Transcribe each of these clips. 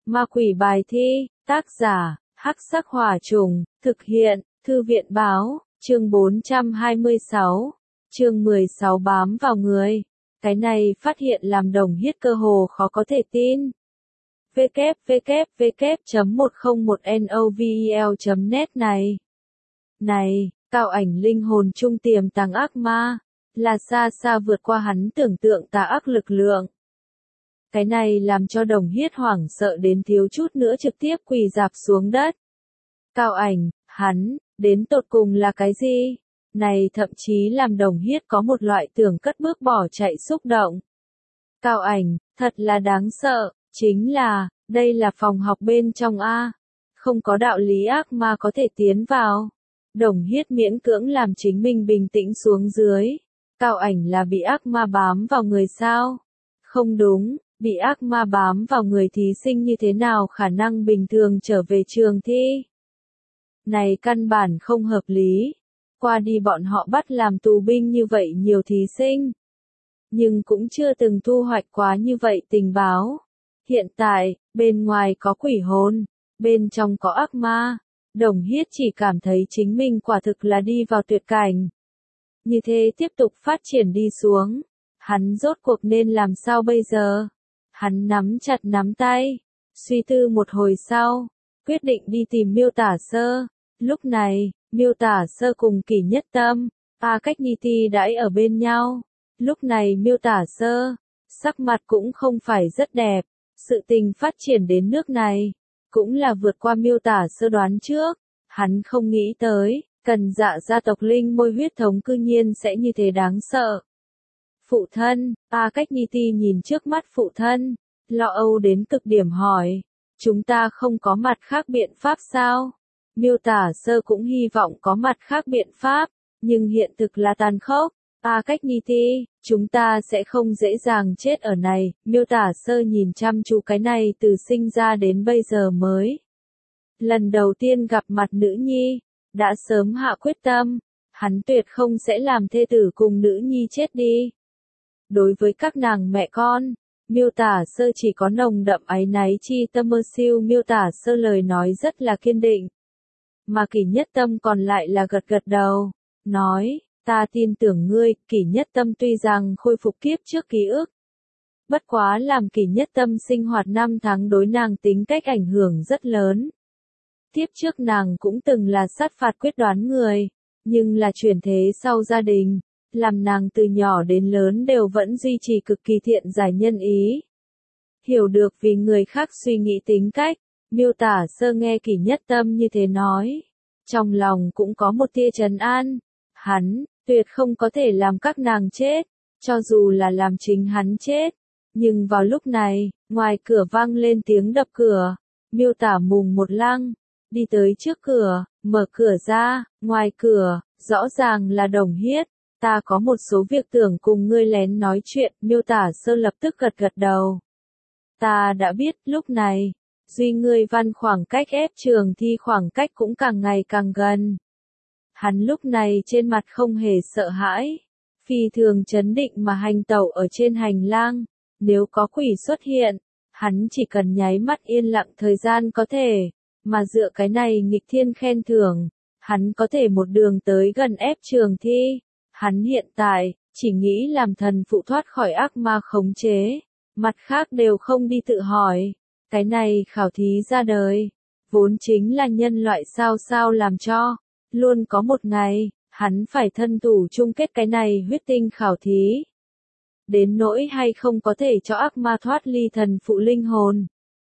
Ma quỷ bài thi, tác giả, Hắc Sắc Hỏa Trùng, thực hiện, Thư viện báo, chương 426, chương 16 bám vào người. Cái này phát hiện làm Đồng Hiết cơ hồ khó có thể tin. www.101novel.net Này, Cao Ảnh linh hồn trung tiềm tàng ác ma, là xa xa vượt qua hắn tưởng tượng tà ác lực lượng. Cái này làm cho Đồng Hiết hoảng sợ đến thiếu chút nữa trực tiếp quỳ rạp xuống đất. Cao Ảnh, hắn, đến tột cùng là cái gì? Này thậm chí làm Đồng Hiết có một loại tưởng cất bước bỏ chạy xúc động. Cao Ảnh, thật là đáng sợ, chính là, đây là phòng học bên trong A. Không có đạo lý ác ma có thể tiến vào. Đồng Hiết miễn cưỡng làm chính mình bình tĩnh xuống dưới. Cao Ảnh là bị ác ma bám vào người sao? Không đúng, bị ác ma bám vào người thí sinh như thế nào khả năng bình thường trở về trường thi? Này căn bản không hợp lý. Qua đi bọn họ bắt làm tù binh như vậy nhiều thí sinh. Nhưng cũng chưa từng thu hoạch quá như vậy tình báo. Hiện tại, bên ngoài có quỷ hồn, bên trong có ác ma. Đồng Hiết chỉ cảm thấy chính mình quả thực là đi vào tuyệt cảnh. Như thế tiếp tục phát triển đi xuống. Hắn rốt cuộc nên làm sao bây giờ? Hắn nắm chặt nắm tay. Suy tư một hồi sau. Quyết định đi tìm Miêu Tả Sơ. Lúc này, Miêu Tả Sơ cùng Kỷ Nhất Tâm, A Cách Nhi Ti đãi ở bên nhau. Lúc này Miêu Tả Sơ, sắc mặt cũng không phải rất đẹp. Sự tình phát triển đến nước này, cũng là vượt qua Miêu Tả Sơ đoán trước. Hắn không nghĩ tới, Cần Dạ gia tộc linh môi huyết thống cư nhiên sẽ như thế đáng sợ. Phụ thân, A Cách Nhi Ti nhìn trước mắt phụ thân, lo âu đến cực điểm hỏi, chúng ta không có mặt khác biện pháp sao? Miêu Tả Sơ cũng hy vọng có mặt khác biện pháp, nhưng hiện thực là tàn khốc. A Cách Nhi Ti, chúng ta sẽ không dễ dàng chết ở này. Miêu Tả Sơ nhìn chăm chú cái này từ sinh ra đến bây giờ mới. Lần đầu tiên gặp mặt nữ nhi, đã sớm hạ quyết tâm, hắn tuyệt không sẽ làm thê tử cùng nữ nhi chết đi. Đối với các nàng mẹ con, Miêu Tả Sơ chỉ có nồng đậm áy náy chi tâm mơ siêu. Miêu Tả Sơ lời nói rất là kiên định. Mà Kỷ Nhất Tâm còn lại là gật gật đầu, nói, ta tin tưởng ngươi. Kỷ Nhất Tâm tuy rằng khôi phục kiếp trước ký ức, bất quá làm Kỷ Nhất Tâm sinh hoạt năm tháng đối nàng tính cách ảnh hưởng rất lớn. Tiếp trước nàng cũng từng là sát phạt quyết đoán người, nhưng là chuyển thế sau gia đình, làm nàng từ nhỏ đến lớn đều vẫn duy trì cực kỳ thiện giải nhân ý. Hiểu được vì người khác suy nghĩ tính cách, Miêu Tả Sơ nghe Kỷ Nhất Tâm như thế nói, trong lòng cũng có một tia trấn an. Hắn, tuyệt không có thể làm các nàng chết, cho dù là làm chính hắn chết. Nhưng vào lúc này, ngoài cửa vang lên tiếng đập cửa. Miêu Tả Mùng Một Lăng đi tới trước cửa, mở cửa ra, ngoài cửa, rõ ràng là Đồng Hiết. Ta có một số việc tưởng cùng ngươi lén nói chuyện. Miêu Tả Sơ lập tức gật gật đầu. Ta đã biết. Lúc này, Duy Ngươi Văn khoảng cách ép trường thi khoảng cách cũng càng ngày càng gần. Hắn lúc này trên mặt không hề sợ hãi, phi thường trấn định mà hành tẩu ở trên hành lang. Nếu có quỷ xuất hiện, hắn chỉ cần nháy mắt yên lặng thời gian có thể, mà dựa cái này nghịch thiên khen thưởng, hắn có thể một đường tới gần ép trường thi. Hắn hiện tại, chỉ nghĩ làm thần phụ thoát khỏi ác ma khống chế, mặt khác đều không đi tự hỏi. Cái này khảo thí ra đời, vốn chính là nhân loại sao làm cho. Luôn có một ngày, hắn phải thân thủ chung kết cái này huyết tinh khảo thí. Đến nỗi hay không có thể cho ác ma thoát ly thần phụ linh hồn,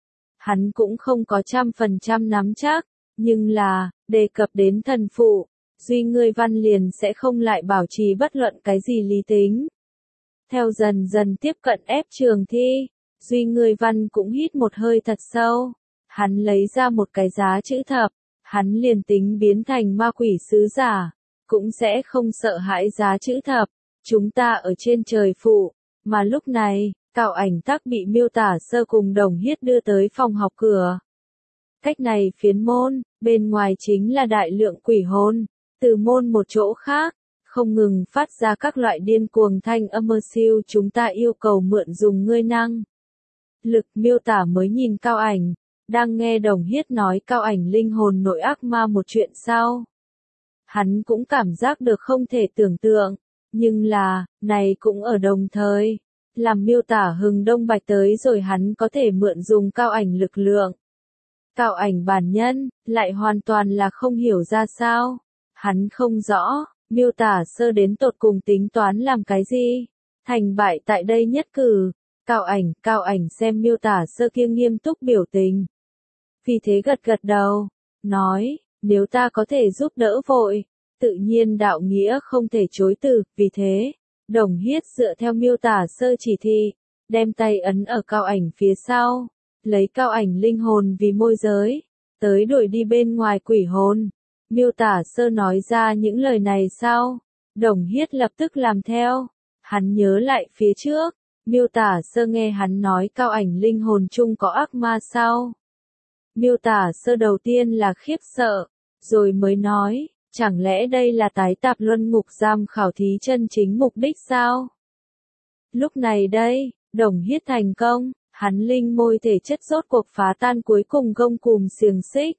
hắn cũng không có 100% nắm chắc, nhưng là, đề cập đến thần phụ, Duy Ngươi Văn liền sẽ không lại bảo trì bất luận cái gì lý tính. Theo dần dần tiếp cận ép trường thi, Duy Ngươi Văn cũng hít một hơi thật sâu. Hắn lấy ra một cái giá chữ thập, hắn liền tính biến thành ma quỷ sứ giả, cũng sẽ không sợ hãi giá chữ thập. Chúng ta ở trên trời phụ, mà lúc này, Cao Ảnh tắc bị Miêu Tả Sơ cùng Đồng Hiết đưa tới phòng học cửa. Cách này phiến môn, bên ngoài chính là đại lượng quỷ hồn, từ môn một chỗ khác, không ngừng phát ra các loại điên cuồng thanh âm mơ siêu. Chúng ta yêu cầu mượn dùng ngươi năng lực. Miêu Tả mới nhìn Cao Ảnh, đang nghe Đồng Hiết nói Cao Ảnh linh hồn nội ác ma một chuyện sau. Hắn cũng cảm giác được không thể tưởng tượng, nhưng là, này cũng ở đồng thời, làm miêu tả Hừng Đông Bạch tới rồi hắn có thể mượn dùng Cao Ảnh lực lượng. Cao Ảnh bản nhân, lại hoàn toàn là không hiểu ra sao. Hắn không rõ, miêu tả sơ đến tột cùng tính toán làm cái gì. Thành bại tại đây nhất cử. Cao ảnh xem miêu tả sơ kia nghiêm túc biểu tình. Vì thế gật gật đầu, nói, nếu ta có thể giúp đỡ vội, tự nhiên đạo nghĩa không thể chối từ, vì thế, Đồng Hiết dựa theo miêu tả sơ chỉ thị, đem tay ấn ở Cao Ảnh phía sau, lấy Cao Ảnh linh hồn vì môi giới, tới đuổi đi bên ngoài quỷ hồn. Miêu tả sơ nói ra những lời này sau, Đồng Hiết lập tức làm theo, hắn nhớ lại phía trước, miêu tả sơ nghe hắn nói Cao Ảnh linh hồn chung có ác ma sau. Miêu tả sơ đầu tiên là khiếp sợ, rồi mới nói, chẳng lẽ đây là tái tạp luân ngục giam khảo thí chân chính mục đích sao? Lúc này đây, Đồng Hiết thành công, hắn linh môi thể chất rốt cuộc phá tan cuối cùng gông cùm xiềng xích.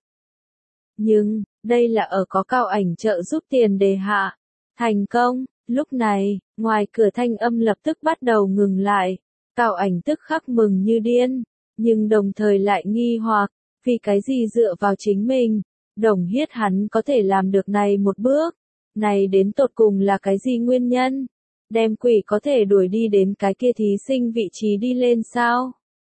Nhưng, đây là ở có Cao Ảnh trợ giúp tiền đề hạ. Thành công, lúc này, ngoài cửa thanh âm lập tức bắt đầu ngừng lại. Cao Ảnh tức khắc mừng như điên, nhưng đồng thời lại nghi hoặc, vì cái gì dựa vào chính mình, Đồng Hiết hắn có thể làm được này một bước. Này đến tột cùng là cái gì nguyên nhân? Đem quỷ có thể đuổi đi đến cái kia thí sinh vị trí đi lên sao?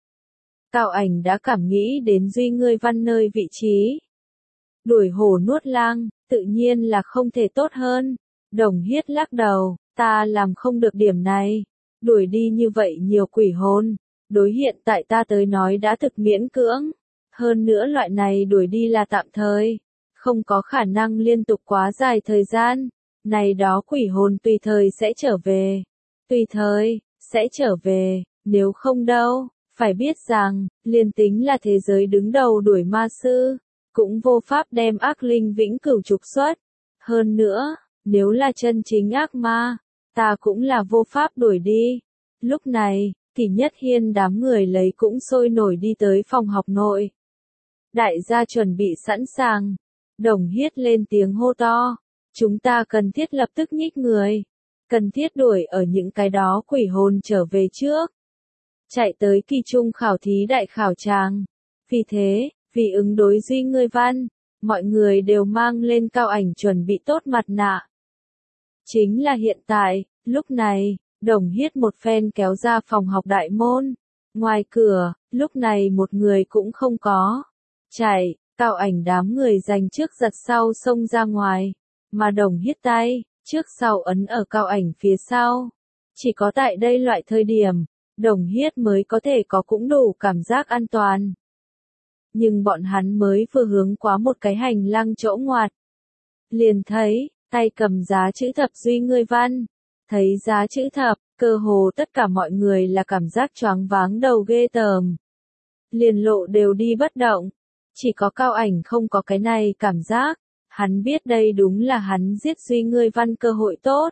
Cao Ảnh đã cảm nghĩ đến Duy Ngươi Văn nơi vị trí. Đuổi hổ nuốt lang, tự nhiên là không thể tốt hơn. Đồng Hiết lắc đầu, ta làm không được điểm này. Đuổi đi như vậy nhiều quỷ hồn, đối hiện tại ta tới nói đã thực miễn cưỡng. Hơn nữa loại này đuổi đi là tạm thời, không có khả năng liên tục quá dài thời gian. Này đó quỷ hồn tùy thời sẽ trở về. Tùy thời, sẽ trở về, nếu không đâu, phải biết rằng, liền tính là thế giới đứng đầu đuổi ma sư, cũng vô pháp đem ác linh vĩnh cửu trục xuất. Hơn nữa, nếu là chân chính ác ma, ta cũng là vô pháp đuổi đi. Lúc này, Kỷ Nhất Hiên đám người lấy cũng sôi nổi đi tới phòng học nội. Đại gia chuẩn bị sẵn sàng. Đồng Hiết lên tiếng hô to. Chúng ta cần thiết lập tức nhích người. Cần thiết đuổi ở những cái đó quỷ hồn trở về trước. Chạy tới kỳ trung khảo thí đại khảo tràng. Vì thế, vì ứng đối Duy Ngươi Văn, mọi người đều mang lên Cao Ảnh chuẩn bị tốt mặt nạ. Chính là hiện tại, lúc này, Đồng Hiết một phen kéo ra phòng học đại môn. Ngoài cửa, lúc này một người cũng không có. Chạy, Cao Ảnh đám người giành trước giật sau xông ra ngoài. Mà Đồng Hiết tay, trước sau ấn ở Cao Ảnh phía sau. Chỉ có tại đây loại thời điểm, Đồng Hiết mới có thể có cũng đủ cảm giác an toàn. Nhưng bọn hắn mới vừa hướng qua một cái hành lang chỗ ngoặt. Liền thấy, tay cầm giá chữ thập Duy Ngươi Văn. Thấy giá chữ thập, cơ hồ tất cả mọi người là cảm giác choáng váng đầu ghê tởm. Liền lộ đều đi bất động. Chỉ có Cao Ảnh không có cái này cảm giác. Hắn biết đây đúng là hắn giết Duy Ngươi Văn cơ hội tốt.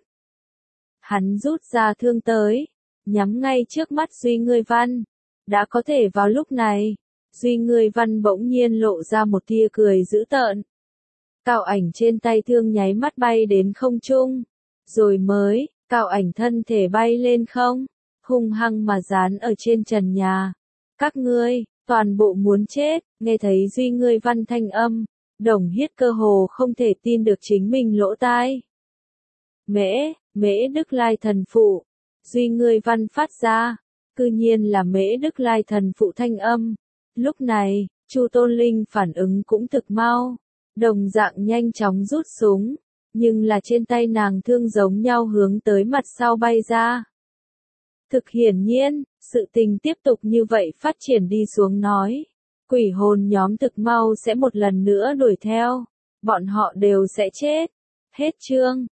Hắn rút ra thương tới, nhắm ngay trước mắt Duy Ngươi Văn. Đã có thể vào lúc này, Duy Ngươi Văn bỗng nhiên lộ ra một tia cười dữ tợn. Cao Ảnh trên tay thương nháy mắt bay đến không trung. Rồi mới, Cao Ảnh thân thể bay lên không, hung hăng mà dán ở trên trần nhà. Các ngươi, toàn bộ muốn chết, nghe thấy Duy Ngươi Văn thanh âm. Đồng Hiết cơ hồ không thể tin được chính mình lỗ tai. Mễ Đức Lai thần phụ. Duy Ngươi Văn phát ra. Cư nhiên là Mễ Đức Lai thần phụ thanh âm. Lúc này, Chu Tôn Linh phản ứng cũng thực mau. Đồng dạng nhanh chóng rút súng. Nhưng là trên tay nàng thương giống nhau hướng tới mặt sau bay ra. Thực hiển nhiên, sự tình tiếp tục như vậy phát triển đi xuống nói. Quỷ hồn nhóm thực mau sẽ một lần nữa đuổi theo. Bọn họ đều sẽ chết. Hết chương.